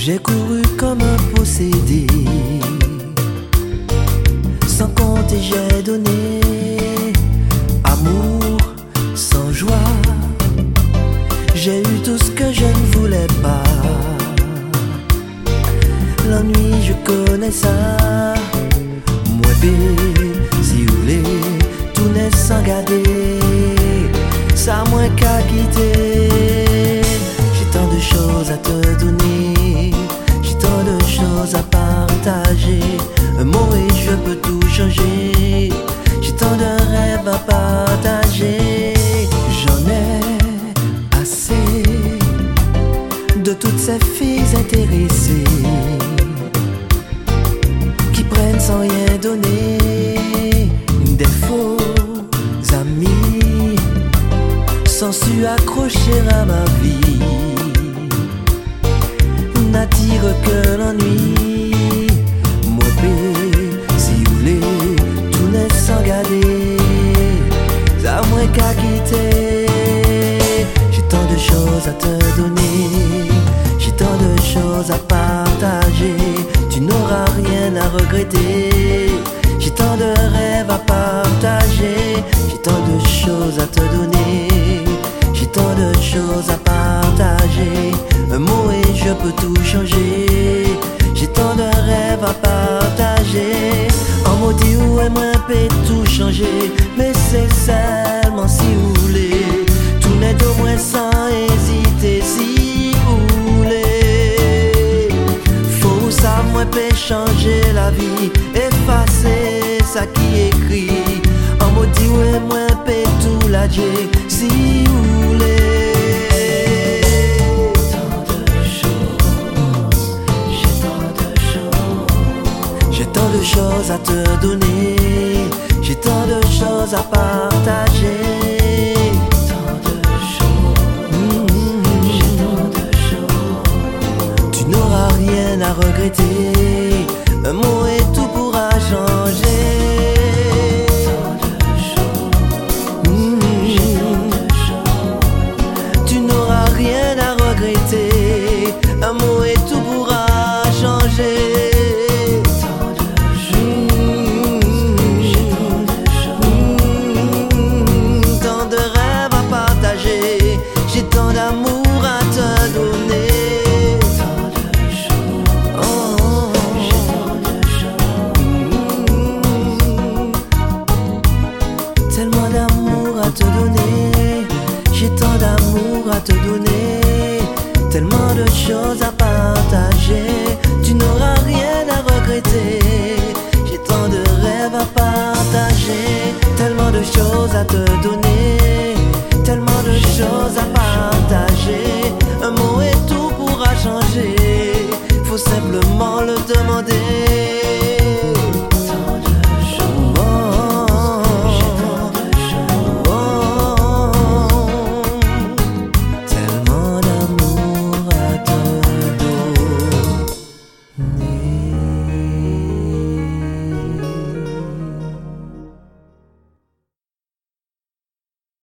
J'ai couru comme un possédé, sans compter j'ai donné, amour sans joie. J'ai eu tout ce que je ne voulais pas. L'ennui je connais ça. Moi bé, si vous voulez, tout n'est sans garder. Ça moins qu'à quitter. J'ai tant de choses à te donner, j'ai tant de choses à partager. Un mot et je peux tout changer. J'ai tant de rêves à partager. J'en ai assez de toutes ces filles intéressées qui prennent sans rien donner, des faux amis sans su accrocher à ma vie, n'attire que l'ennui. Moi bé, si vous voulez, tout n'est sans garder, ça moins qu'à quitter. J'ai tant de choses à te donner, j'ai tant de choses à partager. Tu n'auras rien à regretter. J'ai tant de rêves à partager, j'ai tant de choses à te donner, j'ai tant de choses à partager. Un mot et je peux tout changer. J'ai tant de rêves à partager. En mot dit où est moi peut tout changer. Mais c'est seulement si vous voulez, tout n'est de moins sans hésiter. Si vous voulez, faut ça moi peut changer la vie, effacer ça qui écrit. En mot dit où est moi peut tout la dire. Si vous voulez, j'ai tant de choses à te donner, j'ai tant de choses à partager. Tant de choses, j'ai tant de choses. Tu n'auras rien à regretter. Un mot et tout pourra changer. Tant de choses, j'ai tant de choses. Tu n'auras rien à regretter. Un mot et tout pourra changer. J'ai tant d'amour à te donner, tant de choses, oh, j'ai tant de choses. Tellement d'amour à te donner, j'ai tant d'amour à te donner, tellement de choses à partager. Tu n'auras rien à regretter. J'ai tant de rêves à partager, tellement de choses à te donner, tellement de choses à partager.